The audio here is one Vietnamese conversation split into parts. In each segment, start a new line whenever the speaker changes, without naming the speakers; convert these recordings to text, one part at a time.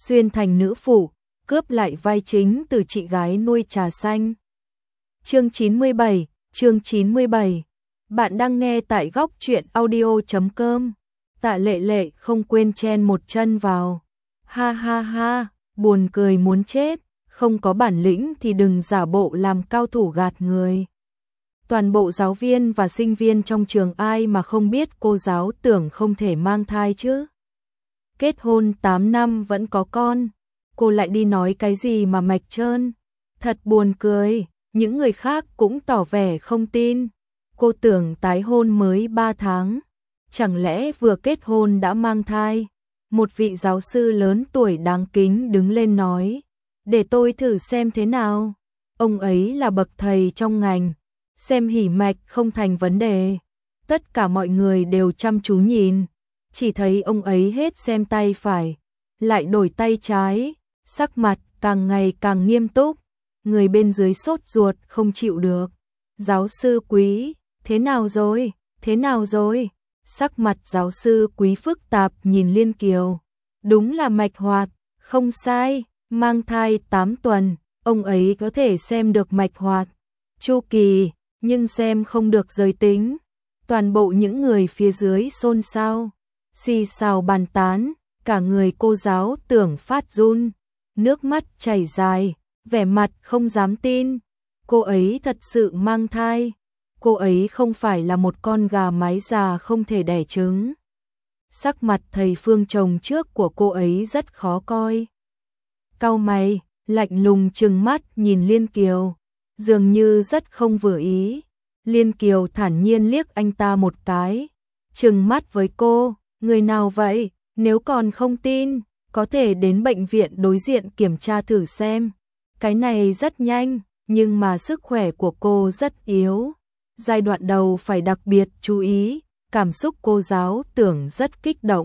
xuyên thành nữ phụ, cướp lại vai chính từ chị gái nuôi trà xanh. Chương 97. Bạn đang nghe tại góc truyện audio.com. Tạ Lệ Lệ không quên chen một chân vào. Ha ha ha, buồn cười muốn chết, không có bản lĩnh thì đừng giả bộ làm cao thủ gạt người. Toàn bộ giáo viên và sinh viên trong trường ai mà không biết cô giáo Tưởng không thể mang thai chứ. Kết hôn 8 năm vẫn có con, cô lại đi nói cái gì mà mạch trơn. Thật buồn cười, những người khác cũng tỏ vẻ không tin. Cô Tưởng tái hôn mới 3 tháng, chẳng lẽ vừa kết hôn đã mang thai? Một vị giáo sư lớn tuổi đáng kính đứng lên nói, để tôi thử xem thế nào. Ông ấy là bậc thầy trong ngành, xem hỉ mạch không thành vấn đề. Tất cả mọi người đều chăm chú nhìn, chỉ thấy ông ấy hết xem tay phải, lại đổi tay trái, sắc mặt càng ngày càng nghiêm túc. Người bên dưới sốt ruột không chịu được. Giáo sư Quý, thế nào rồi, thế nào rồi? Sắc mặt giáo sư Quý phức tạp nhìn Liên Kiều. Đúng là mạch hoạt, không sai, mang thai 8 tuần, ông ấy có thể xem được mạch hoạt, chu kỳ, nhưng xem không được giới tính. Toàn bộ những người phía dưới xôn xao, xì xào bàn tán, cả người cô giáo Tưởng phát run, nước mắt chảy dài, vẻ mặt không dám tin. Cô ấy thật sự mang thai, cô ấy không phải là một con gà mái già không thể đẻ trứng. Sắc mặt thầy Phương chồng trước của cô ấy rất khó coi. Cau mày, lạnh lùng trừng mắt nhìn Liên Kiều, dường như rất không vừa ý. Liên Kiều thản nhiên liếc anh ta một cái, trừng mắt với cô, người nào vậy, nếu còn không tin, có thể đến bệnh viện đối diện kiểm tra thử xem. Cái này rất nhanh, nhưng mà sức khỏe của cô rất yếu. Giai đoạn đầu phải đặc biệt chú ý, cảm xúc cô giáo Tưởng rất kích động.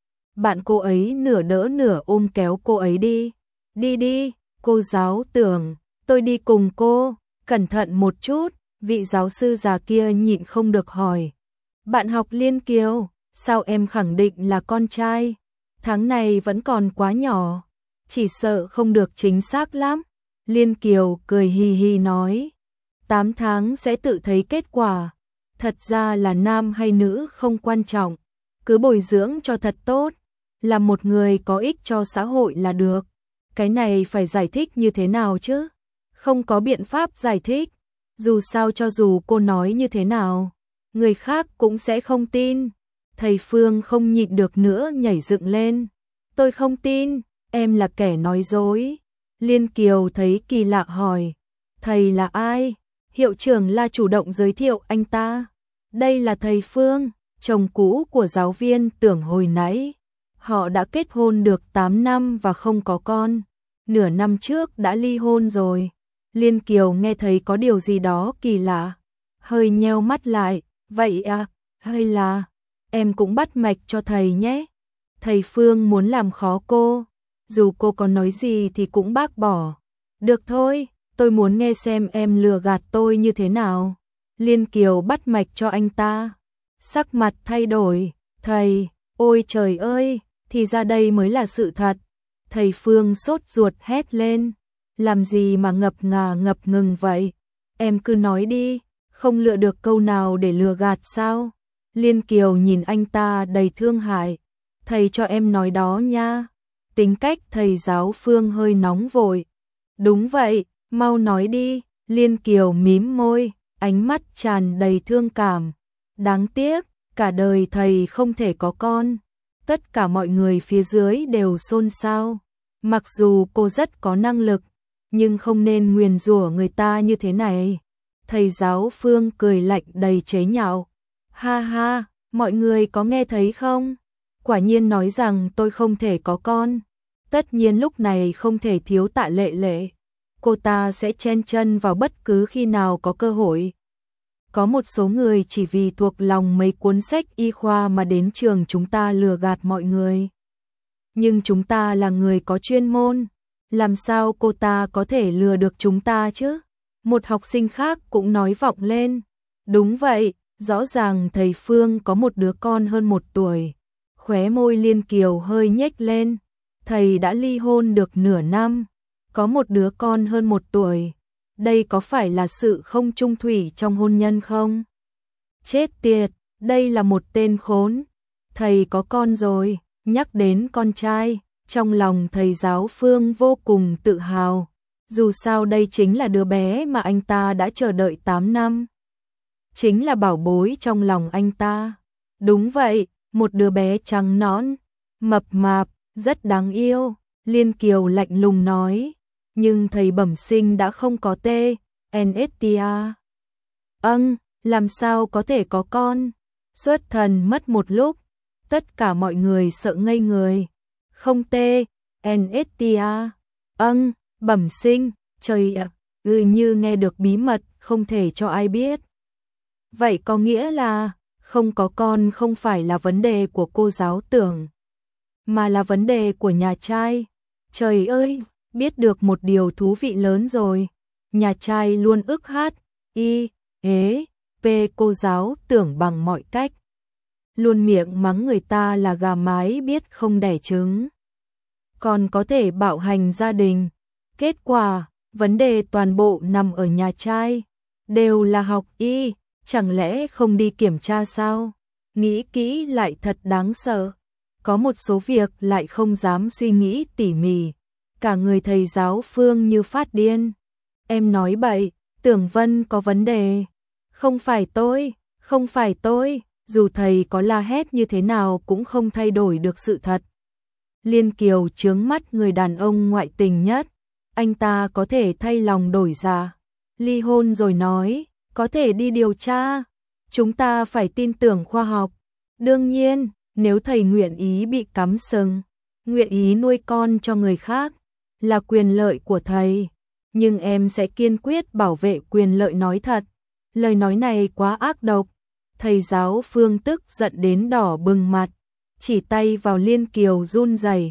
Bạn cô ấy nửa đỡ nửa ôm kéo cô ấy đi. Đi đi, cô giáo Tưởng, tôi đi cùng cô, cẩn thận một chút. Vị giáo sư già kia nhịn không được hỏi. Bạn học Liên Kiều, sao em khẳng định là con trai? Tháng này vẫn còn quá nhỏ, chỉ sợ không được chính xác lắm. Liên Kiều cười hì hì nói, 8 tháng sẽ tự thấy kết quả. Thật ra là nam hay nữ không quan trọng, cứ bồi dưỡng cho thật tốt, là một người có ích cho xã hội là được. Cái này phải giải thích như thế nào chứ? Không có biện pháp giải thích, dù sao cho dù cô nói như thế nào, người khác cũng sẽ không tin. Thầy Phương không nhịn được nữa nhảy dựng lên. Tôi không tin, em là kẻ nói dối. Liên Kiều thấy kỳ lạ hỏi, thầy là ai? Hiệu trưởng La chủ động giới thiệu anh ta. Đây là thầy Phương, chồng cũ của giáo viên Tưởng hồi nãy. Họ đã kết hôn được 8 năm và không có con. Nửa năm trước đã ly hôn rồi. Liên Kiều nghe thấy có điều gì đó kỳ lạ, hơi nheo mắt lại. Vậy à, hay là em cũng bắt mạch cho thầy nhé. Thầy Phương muốn làm khó cô, dù cô có nói gì thì cũng bác bỏ. Được thôi, tôi muốn nghe xem em lừa gạt tôi như thế nào. Liên Kiều bắt mạch cho anh ta, sắc mặt thay đổi. Thầy, ôi trời ơi, thì ra đây mới là sự thật. Thầy Phương sốt ruột hét lên, làm gì mà ngập ngà ngập ngừng vậy? Em cứ nói đi, không lựa được câu nào để lừa gạt sao? Liên Kiều nhìn anh ta đầy thương hại. Thầy cho em nói đó nha. Tính cách thầy giáo Phương hơi nóng vội. Đúng vậy, mau nói đi. Liên Kiều mím môi, ánh mắt tràn đầy thương cảm. Đáng tiếc, cả đời thầy không thể có con. Tất cả mọi người phía dưới đều xôn xao. Mặc dù cô rất có năng lực, nhưng không nên nguyền rủa người ta như thế này. Thầy giáo Phương cười lạnh đầy chế nhạo. Ha ha, mọi người có nghe thấy không? Quả nhiên nói rằng tôi không thể có con. Tất nhiên lúc này không thể thiếu Tạ Lệ Lệ. Cô ta sẽ chen chân vào bất cứ khi nào có cơ hội. Có một số người chỉ vì thuộc lòng mấy cuốn sách y khoa mà đến trường chúng ta lừa gạt mọi người. Nhưng chúng ta là người có chuyên môn, làm sao cô ta có thể lừa được chúng ta chứ? Một học sinh khác cũng nói vọng lên. Đúng vậy, rõ ràng thầy Phương có một đứa con hơn 1 tuổi. Khóe môi Liên Kiều hơi nhếch lên. thầy đã ly hôn được nửa năm, có một đứa con hơn 1 tuổi. Đây có phải là sự không chung thủy trong hôn nhân không? Chết tiệt, đây là một tên khốn. Thầy có con rồi, nhắc đến con trai, trong lòng thầy giáo Phương vô cùng tự hào. Dù sao đây chính là đứa bé mà anh ta đã chờ đợi 8 năm. Chính là bảo bối trong lòng anh ta. Đúng vậy, một đứa bé trắng nõn, mập mạp, rất đáng yêu. Liên Kiều lạnh lùng nói. Nhưng thầy bẩm sinh đã không có NSTA. Làm sao có thể có con? Xuất thần mất một lúc, tất cả mọi người sợ ngây người. Không NSTA. Bẩm sinh, trời ạ, như nghe được bí mật không thể cho ai biết. Vậy có nghĩa là không có con không phải là vấn đề của cô giáo Tưởng, mà là vấn đề của nhà trai. Trời ơi, biết được một điều thú vị lớn rồi. Nhà trai luôn ức hát, cô giáo Tưởng bằng mọi cách. Luôn miệng mắng người ta là gà mái biết không đẻ trứng. Còn có thể bạo hành gia đình. Kết quả, vấn đề toàn bộ nằm ở nhà trai. Đều là học y, chẳng lẽ không đi kiểm tra sao? Nghĩ kỹ lại thật đáng sợ. Có một số việc lại không dám suy nghĩ tỉ mỉ. Cả người thầy giáo Phương như phát điên. Em nói bậy, Tưởng Vân có vấn đề. Không phải tôi, dù thầy có la hét như thế nào cũng không thay đổi được sự thật. Liên Kiều chướng mắt người đàn ông ngoại tình nhất. Anh ta có thể thay lòng đổi dạ. Ly hôn rồi nói, có thể đi điều tra. Chúng ta phải tin tưởng khoa học. Đương nhiên, nếu thầy nguyện ý bị cắm sừng, nguyện ý nuôi con cho người khác, là quyền lợi của thầy. Nhưng em sẽ kiên quyết bảo vệ quyền lợi nói thật. Lời nói này quá ác độc. Thầy giáo Phương tức giận đến đỏ bừng mặt, chỉ tay vào Liên Kiều run rẩy.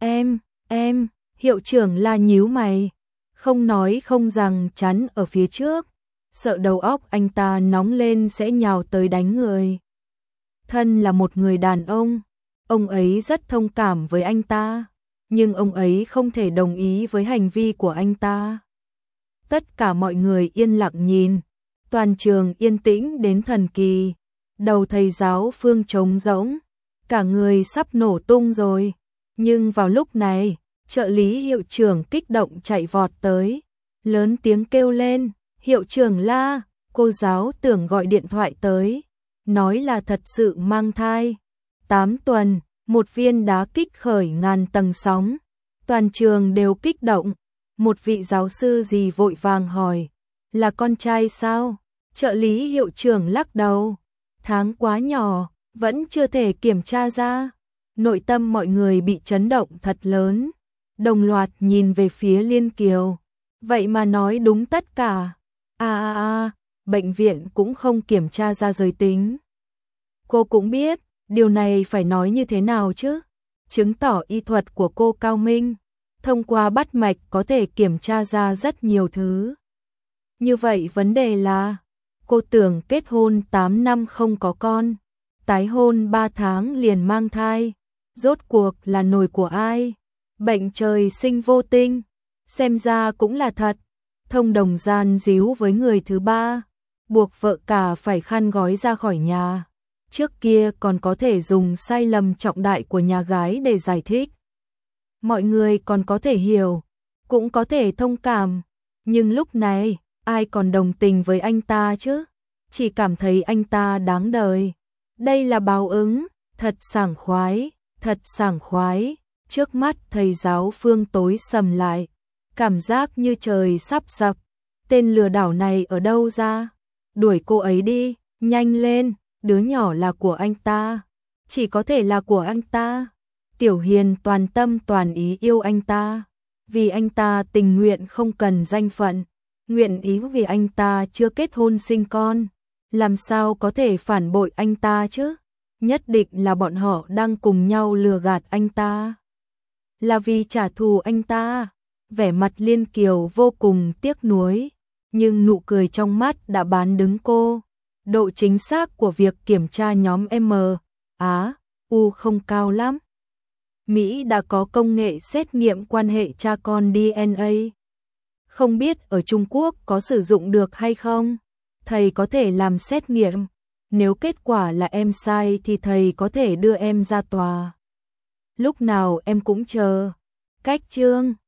Em, hiệu trưởng La nhíu mày, không nói không rằng chắn ở phía trước, sợ đầu óc anh ta nóng lên sẽ nhào tới đánh người. Thân là một người đàn ông ấy rất thông cảm với anh ta, nhưng ông ấy không thể đồng ý với hành vi của anh ta. Tất cả mọi người yên lặng nhìn, toàn trường yên tĩnh đến thần kỳ. Đầu thầy giáo Phương trống rỗng, cả người sắp nổ tung rồi. Nhưng vào lúc này, trợ lý hiệu trưởng kích động chạy vọt tới, lớn tiếng kêu lên, hiệu trưởng La, cô giáo Tưởng gọi điện thoại tới, nói là thật sự mang thai. 8 tuần, một viên đá kích khởi ngàn tầng sóng, toàn trường đều kích động. Một vị giáo sư gì vội vàng hỏi, là con trai sao? Trợ lý hiệu trưởng lắc đầu, tháng quá nhỏ, vẫn chưa thể kiểm tra ra. Nội tâm mọi người bị chấn động thật lớn, đồng loạt nhìn về phía Liên Kiều. Vậy mà nói đúng tất cả. Bệnh viện cũng không kiểm tra ra giới tính. Cô cũng biết, điều này phải nói như thế nào chứ? Chứng tỏ y thuật của cô cao minh, thông qua bắt mạch có thể kiểm tra ra rất nhiều thứ. Như vậy vấn đề là, cô Tưởng kết hôn 8 năm không có con, tái hôn 3 tháng liền mang thai, rốt cuộc là nổi của ai? Bệnh trời sinh vô tinh, xem ra cũng là thật. Thông đồng gian díu với người thứ ba, buộc vợ cả phải khăn gói ra khỏi nhà. Trước kia còn có thể dùng sai lầm trọng đại của nhà gái để giải thích. Mọi người còn có thể hiểu, cũng có thể thông cảm. Nhưng lúc này, ai còn đồng tình với anh ta chứ? Chỉ cảm thấy anh ta đáng đời. Đây là báo ứng, thật sảng khoái, thật sảng khoái. Trước mắt thầy giáo Phương tối sầm lại, cảm giác như trời sắp sập. Tên lừa đảo này ở đâu ra? Đuổi cô ấy đi, nhanh lên, đứa nhỏ là của anh ta, chỉ có thể là của anh ta. Tiểu Hiền toàn tâm toàn ý yêu anh ta, vì anh ta tình nguyện không cần danh phận, nguyện ý vì anh ta chưa kết hôn sinh con. Làm sao có thể phản bội anh ta chứ? Nhất định là bọn họ đang cùng nhau lừa gạt anh ta, là vì trả thù anh ta. Vẻ mặt Liên Kiều vô cùng tiếc nuối, nhưng nụ cười trong mắt đã bán đứng cô. Độ chính xác của việc kiểm tra nhóm M, A, U không cao lắm. Mỹ đã có công nghệ xét nghiệm quan hệ cha con DNA. Không biết ở Trung Quốc có sử dụng được hay không? Thầy có thể làm xét nghiệm. Nếu kết quả là em sai thì thầy có thể đưa em ra tòa. Lúc nào em cũng chờ. Cách chương